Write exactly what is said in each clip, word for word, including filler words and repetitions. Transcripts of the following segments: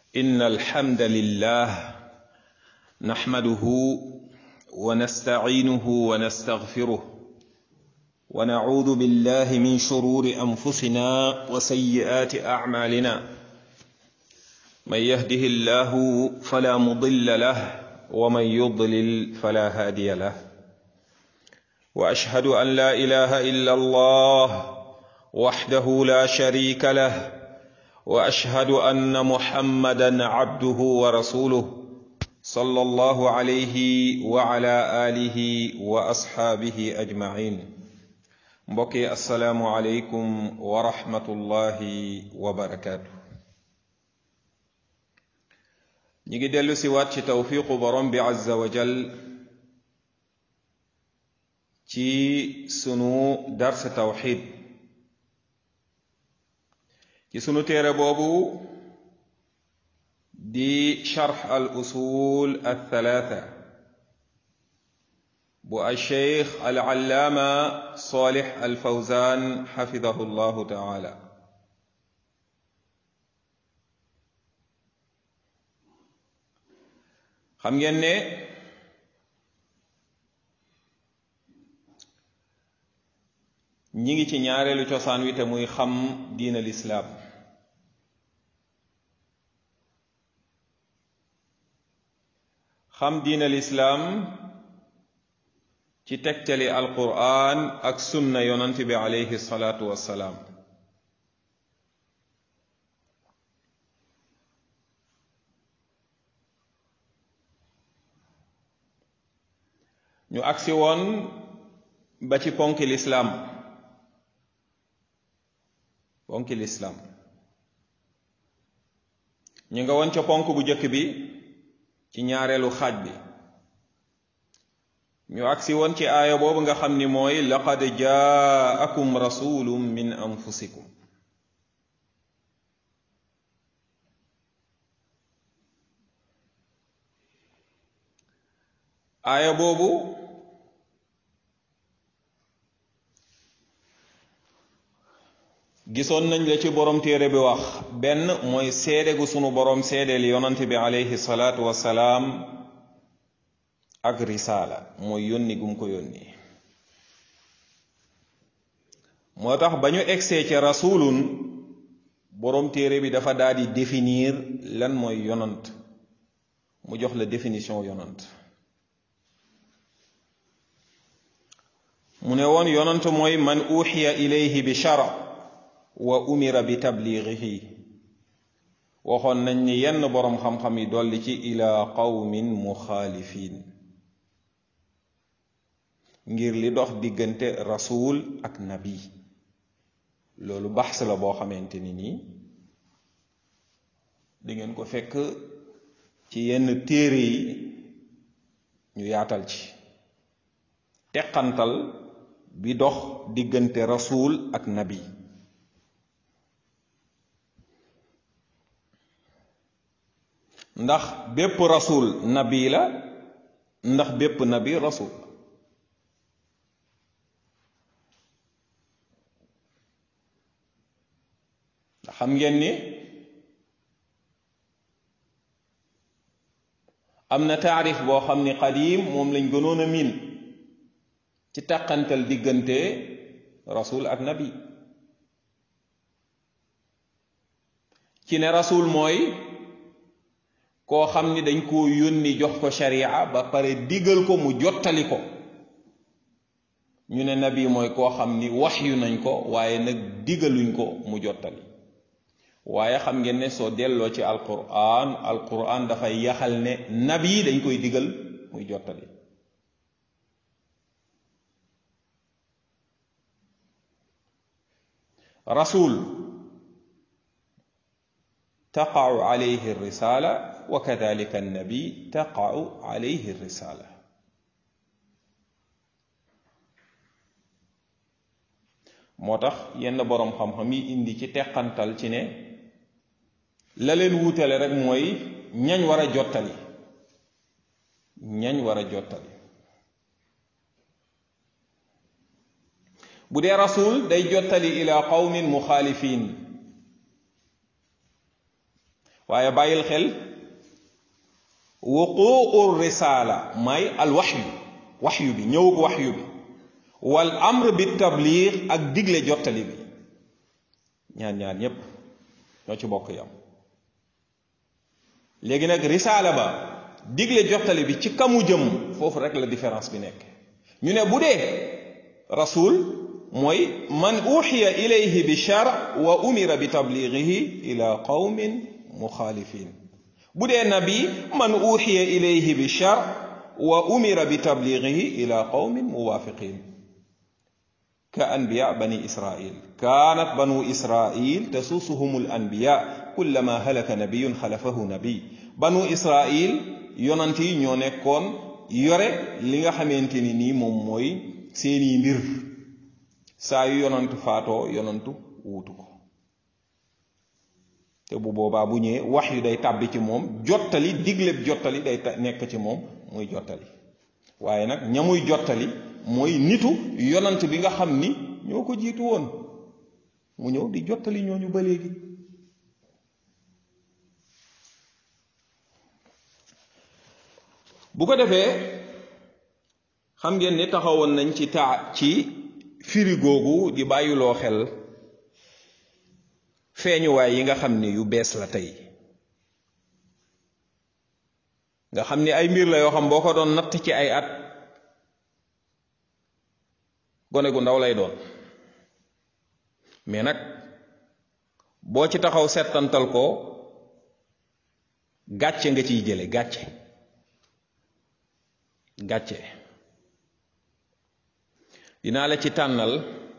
إن الحمد لله نحمده ونستعينه ونستغفره ونعوذ بالله من شرور أنفسنا وسيئات أعمالنا من يهده الله فلا مضل له ومن يضلل فلا هادي له وأشهد أن لا إله إلا الله وحده لا شريك له وأشهد أن محمدا عبده ورسوله صلى الله عليه وعلى آله وأصحابه أجمعين mbokki assalaamu aleykum wa rahmatullahi wa barakaatu. ñi ngi dellu si waat ci tawfiiqu borom bi azza wa jal ci sunu dars tawxid ci sunu téere boobu di sharx al usul al thalaatha bu al sheikh al allaama Saalix al Fawzaan xafidahu llahu taala. xam ngeen ne ñi ngi ci ñaareelu cosaan wi te muy xam diina lislaam. xam diina lislaam ci tegtali alquraan ak sunna yonant bi alayhi salaatu wassalaam. ñu agsi woon ba ci ponki lislaam ponki lislaam ñu nga woon ca ponk bu jëkk bi ci ñaareelu xaaj bi. ñu agsi woon ci aaya boobu nga xam ni mooy laqad jaakum rasulun min anfusikum. aaya boobu gisoon nañ la ci borom téere bi wax benn mooy seede gu sunu borom seedeel yonant bi alayhi salaatu wassalaam ak risaala mooy yónni gum ko yónni. moo tax ba ñu egsee ca rasulun borom téere bi dafa daal di définir lan mooy yonant mu jox la définition yonant. mu ne woon yonant mooy man uxiya ilayhi bi shara wa umira bi tabligihi. waxoon nañ ni yenn boroom xam-xam yi dolli ci ila qawmin muxaalifin ngir li dox diggante rasul ak nabi. loolu baxs la boo xamante ni nii di ngeen ko fekk ci yenn téere yi ñu yaatal ci teqantal bi dox diggante rasul ak nabi. ndax bépp rasul nabi la ndax bépp nabi rasul. xam ngeen ni am na taarif boo xam ni qadim moom lañ gënoon a miin ci tàqantal diggante rasul ak nabi. ci ne rasul mooy koo xam ni dañ koo yónni jox ko sharia ba pare digal ko mu jottali ko. ñu ne nabi mooy koo xam ni waxyu nañ ko waaye nag digaluñ ko mu jottali. waaye xam ngeen ne soo delloo ci alquran alquran dafay yaxal ne nabi dañ koy digal muy jottali. rasul taqa'u alayhi risala wa kadhalika nabi taqa'u alayhi risala. moo tax yenn boroom xam-xam yi indi ci teqantal ci ne la leen wuutale rek mooy ñañ war a jottali ñañ war a jottali. bu dee rasul day jottali ila qawmin muxaalifin waaye bàyyil xel wuquu risaala may al waxyu waxyu bi ñëwug waxyu bi wal amr bi tabliig ak digle jottali bi ñaar ñaar ñépp ñoo ci bokk yam léegi nag risaala ba digle jottali bi ci kamu jëm foofu rek la différence bi nekk ñu ne bu dee rasul mooy man uxiya ilayhi bi shar wa umira bi tabligihi ila qawmin muxaalifin bu dee nabi man uxiya ilayhi bi shar wa umira bi tabligihi ila qawmin muwaafiqin ka anbiya bani israil kaanat banu israil tasuusuhum al anbiya kullama halaka nabiyun xalafahu nabi banu israil yonant yi ñoo nekkoon yore li nga xamante ni nii moom mooy seeni mbir saa yu yonantu faatoo yonantu wuutu ko te bu boobaa bu ñëwee wax yu day tàbbi ci moom jottali digleb jottali day nekk ci moom muy jottali waaye nag ñamuy jottali mooy nitu yonant bi nga xam ni ñoo ko jiitu woon mu ñëw di jottali ñooñu ba léegi bu ko defee xam ngeen ni taxawoon nañ ci taa ci firi googu di bàyyiloo xel feeñuwaay yi nga xam ni yu bees la tey nga xam ni ay mbir la yoo xam boo ko doon natt ci ay at gone gu ndaw lay doon mais nag boo ci taxaw settantal ko gàcce nga ciy jële gàcce gàcce dinaa la ci tànnal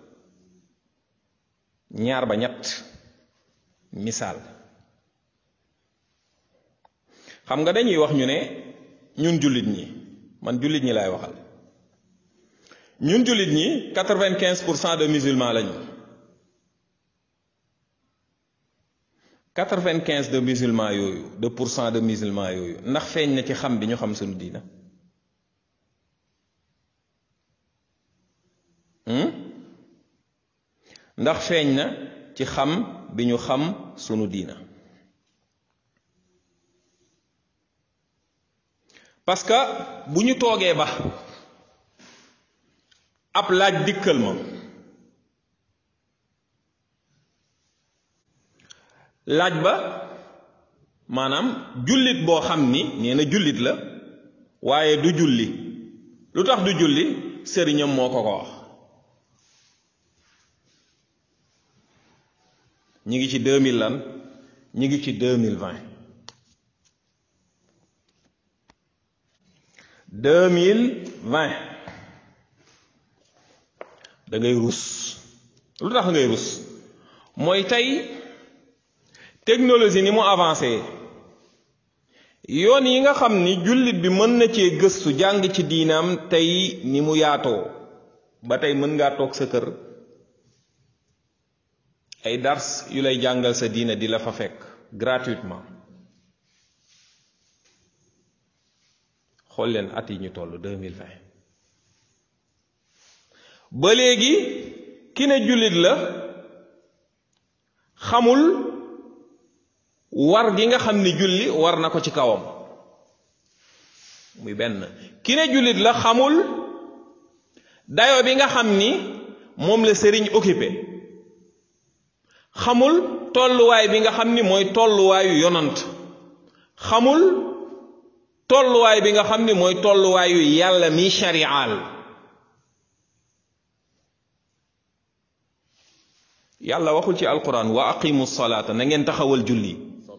ñaar ba ñett misaal xam nga dañuy wax ñu ne ñun jullit ñi man jullit ñi laay waxal ñun jullit ñi quatre-vingt-quinze pour cent de musulmans lañu quatre-vingt-quinze de musulmans yooyu de pour cent de musulmans yooyu ndax feeñ na ci xam bi ñu xam sunu diina ndax feeñ na ci xam bi ñu xam sunu diina parce que bu ñu toogee ba ab laaj dikkal ma laaj ba maanaam jullit boo xam ni nee na jullit la waaye du julli lu tax du julli sëriñam moo ko ko wax ñi ngi ci deux mille lan ñi ngi ci deux mille vingt deux mille vingt da ngay rus lu tax ngay rus mooy tey technologie ni mu avancé yoon yi nga xam ni jullit bi mën na cee gëstu jàng ci diinaam tey ni mu yaatoo ba tey mën ngaa toog sa kër ay dars yu lay jàngal sa diina di la fa fekk gratuitement xool leen at yi ñu toll deux mille vingt ba léegi ki ne jullit la xamul war gi nga xam ni julli war na ko ci kawam muy benn ki ne jullit la xamul dayo bi nga xam ni moom la sëriñ occupé xamul tolluwaay bi nga xam ni mooy tolluwaayu yonant xamul tolluwaay bi nga xam ni mooy tolluwaayu yàlla mi shari'al yàlla waxul ci alquran wa aqimu salata na ngeen taxawal julli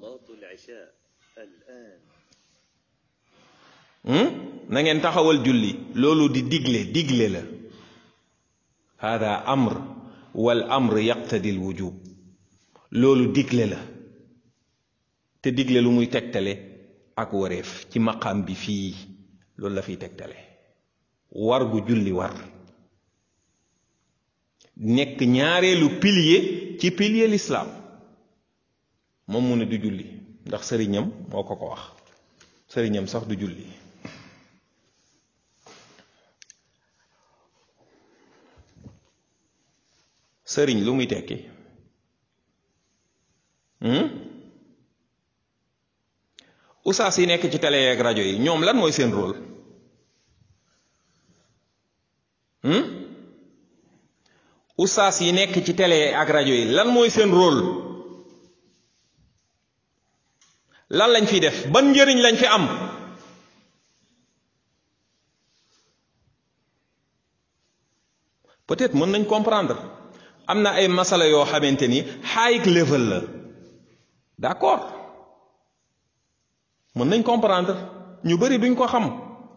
na ngeen taxawal julli loolu di digle digle la hada amr wal amr yaqtadi al wujub loolu digle la te digle lu muy tegtale ak wareef ci maqaam bi fii loolu la fiy tegtale war gu julli war nekk ñaareelu pilier ci pilier l'islam moom mu ne du julli ndax sëriñam moo ko ko wax sëriñam sax du julli sëriñ lu muy tekki ustaas yi nekk ci télé ak rajo yi ñoom lan mooy seen rôle ustaas yi nekk ci télé ak rajo yi lan mooy seen rôle lan lañ fi def ban njëriñ lañ fi am peut-être mën nañ comprendre am na ay masala yoo xamante ni high level la d'accord mën nañ comprendre ñu bari duñ ko xam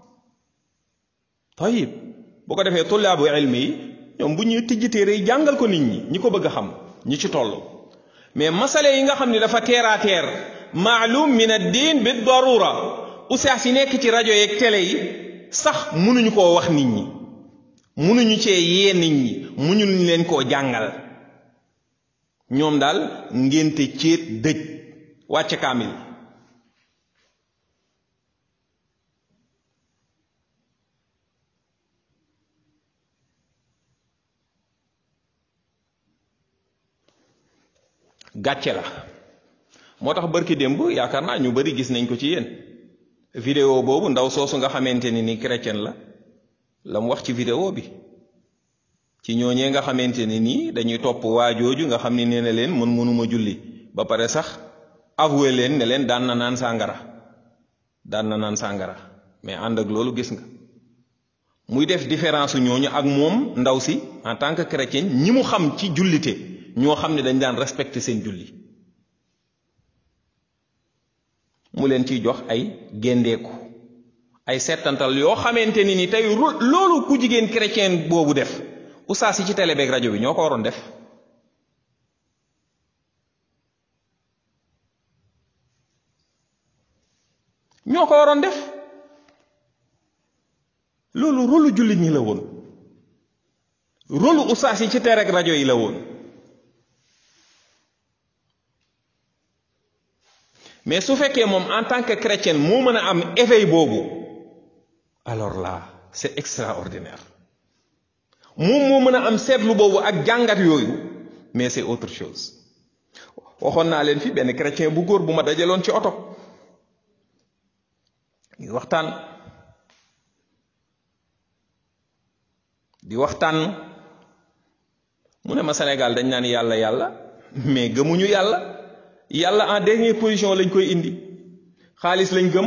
tayib bu ko defee tullaabu ilmi yi ñoom bu ñuy tijji téere yi jàngal ko nit ñi ñi ko bëgg a xam ñi ci toll mais masala yi nga xam ne dafa terre à terre maalum min ad-din bi darura ustaas yi nekk ci rajo yeeg télé yi sax mënuñu koo wax nit ñi mënuñu cee yee nit ñi mënuñu leen koo jàngal ñoom daal ngénte céet dëj wàcce kaamil gàcce la moo tax barki démb yaakaar naa ñu bari gis nañ ko ci yéen vidéo boobu ndaw soosu nga xamante ni ni chrétien la la mu wax ci vidéo bi ci ñooñee nga xamante ne nii dañuy topp waajooju nga xam ne nee na leen mën mënuma julli ba pare sax avoué leen ne leen daan na naan sàngara daan na naan sàngara mais ànd ak loolu gis nga muy def différence ñooñu ak moom ndaw si en tant que chrétien ñi mu xam ci jullite ñoo xam ne dañ daan respecté seen julli mu leen ciy jox ay géndeeku ay settantal yoo xamante ni ni tey loolu ku jigéen chrétien boobu def ustaas yi ci télé beeg rajo bi ñoo ko waroon def ñoo ko waroon def loolu rôlu jullit ñi la woon rôlu ustaas yi ci télé ak rajo yi la woon mais su fekkee moom en tant que chrétien moo mën a am éveil boobu alors là c'est extraordinaire moom moo mën a am seetlu boobu ak jàngat yooyu mais c'est autre chose waxoon naa leen fi benn chrétien bu góor bu ma dajaloon ci oto di waxtaan di waxtaan mu ne ma Sénégal dañ naan yàlla yàlla mais gëmuñu yàlla yàlla en dernière position lañ koy indi xaalis lañ gëm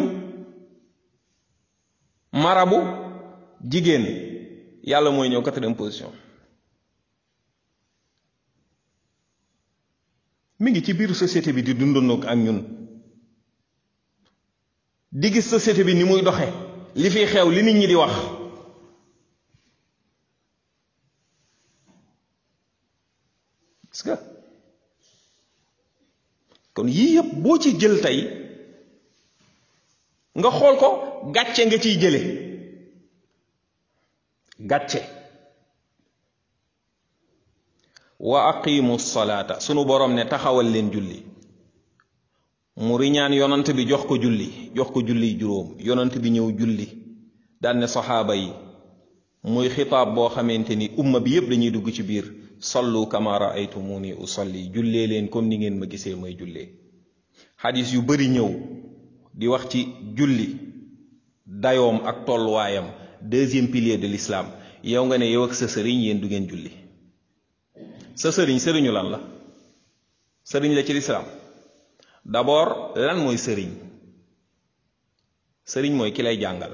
marabu jigéen yàlla mooy ñëw quatrième position mi ngi ci biir société bi di dundandoo ak ñun di gis société bi ni muy doxe li fiy xew li nit ñi di wax gis nga kon yii yëpp boo ci jël tey nga xool ko gàcce nga ciy jële gàcce wa aqimu salaata sunu borom ne taxawal leen julli mu riñaan yonant bi jox ko julli jox ko julli juróom yonant bi ñëw julli daan ne saxaaba yi muy xitaab boo xamante ni umma bi yépp dañuy dugg ci biir sallu kama raaytumuni usalli jullee leen comme ni ngeen ma gisee may jullee xadis yu bari ñëw di wax ci julli dayoom ak tolluwaayam deuxième pilier de l'islam yow nga ne yow ak sa sëriñ yéen du ngeen julli sa sëriñ sëriñu lan la sëriñ la ci l'islam d'abord lan mooy sëriñ sëriñ mooy ki lay jàngal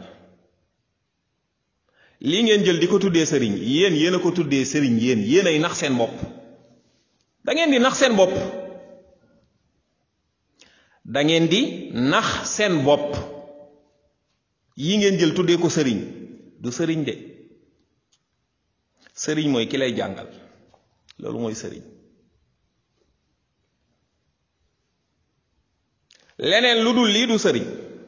lii ngeen jël di ko tuddee sëriñ yéen yéen a ko tuddee sëriñ yéen yéen ay nax seen bopp da ngeen di nax seen bopp da ngeen di nax seen bopp yi ngeen jël tuddee ko sëriñ du sëriñ de sëriñ mooy ki lay jàngal loolu mooy sëriñ leneen lu dul lii du sëriñ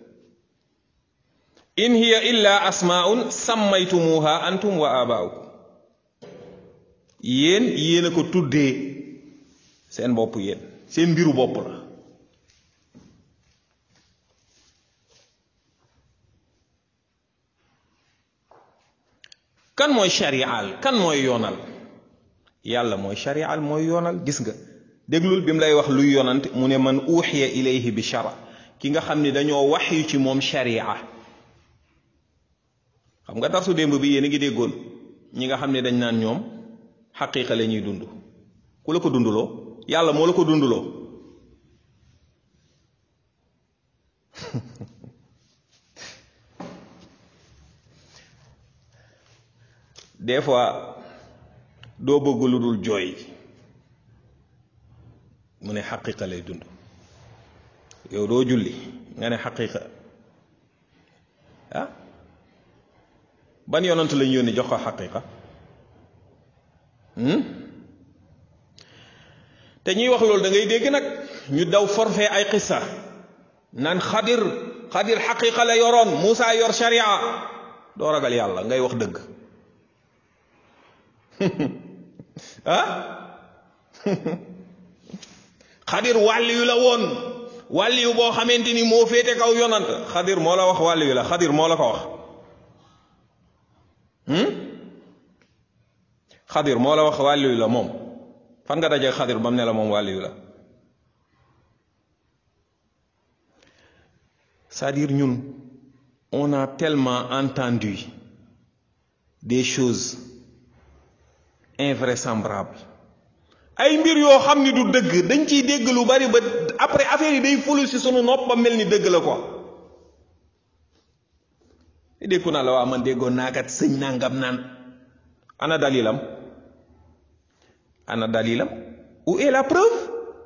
in hiya illa asmaun sammaytumuha antum wa abaaukum yéen yéen a ko tuddee seen bopp yéen seen mbiru bopp la kan mooy shari'al kan mooy yoonal yàlla mooy shari'al mooy yoonal gis nga déglul bi mu lay wax luy yonante mu ne man uxiya ilayhi bi shara ki nga xam ni dañoo wax yu ci moom sharia. xam nga darsu démb bi yéen a ngi déggoon ñi nga xam ne dañ naan ñoom xaqiiqa la ñuy dund. ku la ko dunduloo yàlla moo la ko dunduloo. des fois doo bëgg lu dul jooy mu ne xaqiiqa lay dund. yow doo julli nga ne xaqiiqa ah ban yonant lañ yónni jox ko xaqiiqa te ñuy wax loolu da ngay dégg nag ñu daw forfait ay xissa naan xadir xadir xaqiiqa la yoroon Muusa yor sharia. doo ragal yàlla ngay wax dëgg ah xadir wàlliyu la woon wàlliyu boo xamante ni moo féete kaw yonant. xadir moo la wax wàlliyu la xadir moo la ko wax xadir moo la wax wàlliyu la moom fan nga daje xadir ba mu ne la moom wàlliyu la. c'est-à-dire ñun on a tellement entendu des choses invraisemblables ay mbir yoo xam ni du dëgg dañ ciy dégg lu bari ba après affaire yi day fulu ci sunu nopp ba mel ni dëgg la quoi. déggu naa la waa man déggoon naa kat sëñ nangam naan ana dalilam ana dalilam où est la preuve.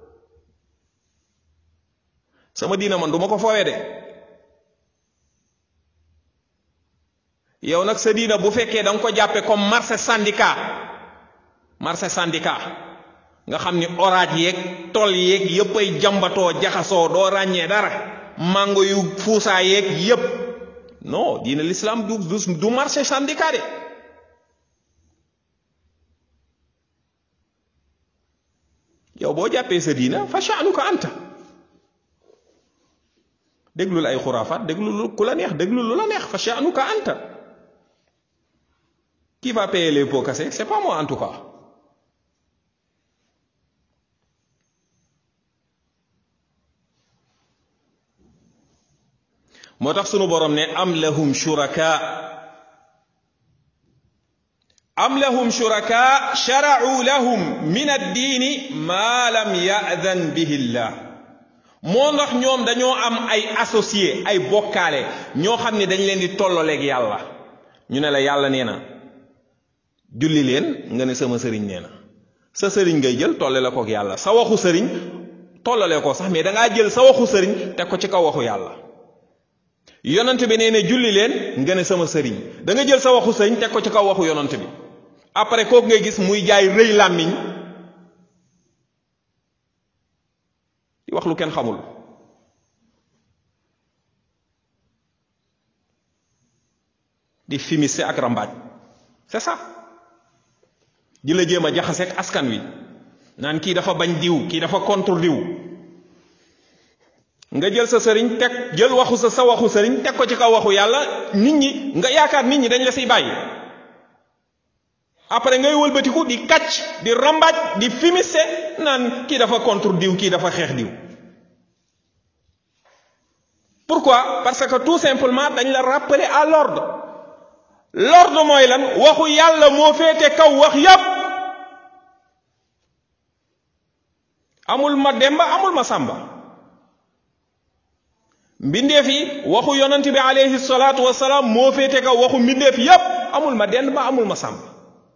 sama diina man du ma ko foowee de. yow nag sa diina bu fekkee da nga ko jàppe comme marché syndicat marché syndicat nga xam ni orage yeeg tool yeeg yëpp ay jambatoo jaxasoo doo ràññee dara mango yu fuusaa yeeg yëpp non diina l'islam du du marché syndicat de. yow boo jàppee sa diina fa sha'nuka anta. déglul ay xuraafaat déglul ku la neex déglul lu la neex fa sha'nuka anta. Qui va payer les pots cassés? C'est pas moi en tout cas. moo tax sunu borom ne am lahum shuraka am lahum shuraka shara'u lahum min ad-diini ma lam ya'dhan bihi llah. moo ndax ñoom dañoo am ay associé ay bokkaale ñoo xam ne dañ leen di tolloleeg yàlla. ñu ne la yàlla nee na julli leen nga ne sama sëriñ nee na. sa sëriñ ngay jël tolle la kook yàlla sa waxu sëriñ tollale ko sax mais dangaa jël sa waxu sëriñ teg ko ci kaw waxu yàlla. yonent bi nee ne julli leen nga ne sama sëriñ da nga jël sa waxu sëriñ teg ko ci kaw waxu yonent bi. après kooku ngay gis muy jaay rëy làmmiñ di wax lu kenn xamul. di fimiste ak rambaaj c'est ça. di la jéem a jaxaseeg askan wi naan kii dafa bañ diw kii dafa contre diw. nga jël sa sëriñ teg jël waxu sa sa waxu sëriñ teg ko ci kaw waxu yàlla nit ñi nga yaakaar nit ñi dañ la siy bàyyi. après ngay wëlbatiku di kàcc di rambaaj di fimiste naan kii dafa contre diw kii dafa xeex diw. pourquoi? parce que tout simplement dañ la rappeler à l'ordre. l'ordre mooy lan? waxu yàlla moo féete kaw wax yépp. amul ma demba amul ma sàmba. mbindeef yi waxu yonent bi alayhi salaatu wasalaam moo féete kaw waxu mbindeef yépp. amul ma demba amul ma sàmba.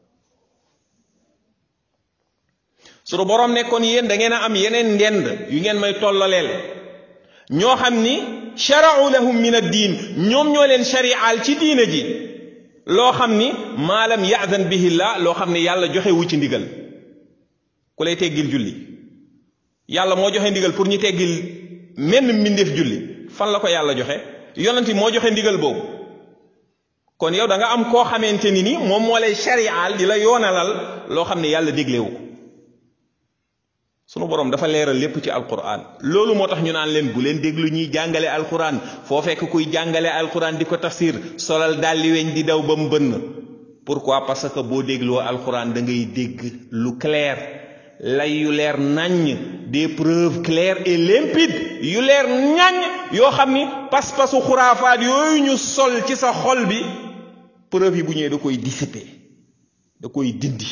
sunu borom ne kon yéen da ngeen a am yeneen ndend yu ngeen may tollaleel ñoo xam ni shara'u lahum min ad-diin ñoom ñoo leen shari'al ci diine ji loo xam ni maa lam ya'zan bihi llah loo xam ni yàlla joxe wu ci ndigal. ku lay teggil julli yàlla moo joxe ndigal pour ñu teggil menn mbindeef julli fan la ko yàlla joxe? yonent moo joxe ndigal boobu. kon yow da nga am koo xamante ni ni moom moo lay shari'al di la yoonalal loo xam ne yàlla déglewu ko. sunu borom dafa leeral lépp ci alquran. loolu moo tax ñu naan leen bu leen déglu ñuy jàngale alquran foo fekk kuy jàngale alquran di ko tafsir solal dalli weñ di daw ba mu bënn. pourquoi? parce que boo dégloo alquran da ngay dégg lu clair lay yu leer naññ des preuves claires et limpides yu leer ñañ yoo xam ni pas-pasu xuraafaat yooyu ñu sol ci sa xol bi preuve yi bu ñëwee da koy dissiper da koy dindi.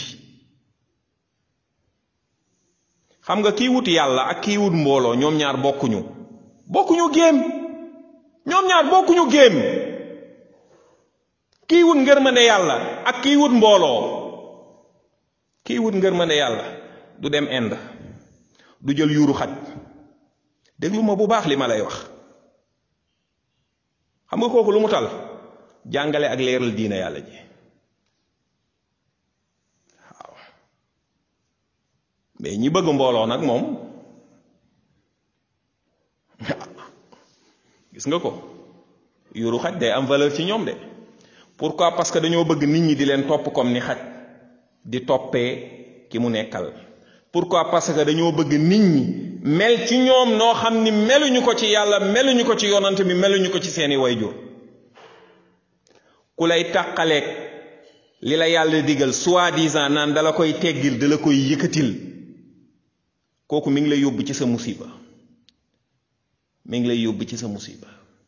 xam nga kii wut yàlla ak kii wut mbooloo ñoom ñaar bokkuñu bokkuñu géem ñoom ñaar bokkuñu géem kii wut ngërmande yàlla ak kii wut mbooloo kii wut ngërmande yàlla du dem Inde du jël yuuru xaj déglu ma bu baax li ma lay wax xam nga kooku lu mu tal jàngale ak leeral diina yàlla ji waaw mais ñi bëgg mbooloo nag moom gis nga ko yuuru xaj day am valeur ci ñoom de pourquoi parce que dañoo bëgg nit ñi di leen topp comme ni xaj di toppee ki mu nekkal. pourquoi parce que dañoo bëgg nit ñi mel ci ñoom noo xam ni meluñu ko ci yàlla meluñu ko ci yonante bi meluñu ko ci seeni wayjur. ku lay tàqaleeg li la yàlla digal soi-disant naan dala koy teggil dala koy yëkkatil kooku mi ngi lay yóbbu ci sa musiba mi ngi lay yóbbu ci sa musiba.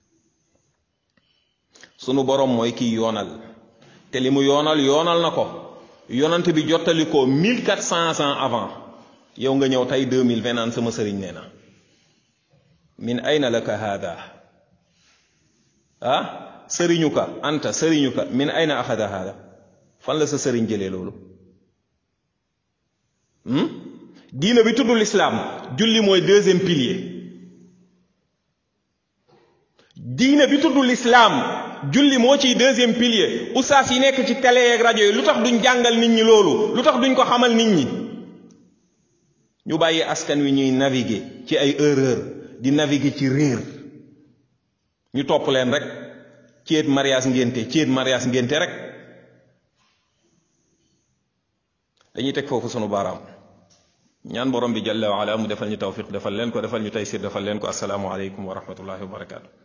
sunu borom mooy kiy yoonal te li mu yoonal yoonal na ko yonante bi jottali ko mille quatre cents ans avant yow nga ñëw tey deux mille vingt naan sama sëriñ nee na min ayna laka hada ah sëriñu ka anta sëriñu ka min ayna axada hada fan la sa sëriñ jëlee loolu. diina bi tuddul islam julli mooy deuxième pilier. diina bi tuddul islam julli moo ciy deuxième pilier. ustaas yi nekk ci télé ak rajo yi lu tax duñ jàngal nit ñi loolu lu tax duñ ko xamal nit ñi. ñu bàyyi askan wi ñuy naviguer ci ay erreur di naviguer ci réer ñu topp leen rek céet mariage ngénte céet mariage ngénte rek. dañuy teg foofu sunu baaraam ñaan borom bi jalla wa ala mu defal ñu tawfiq defal leen ko defal ñu taysir defal leen ko assalaamu aleykum wa rahmatullahi wa barakaatu.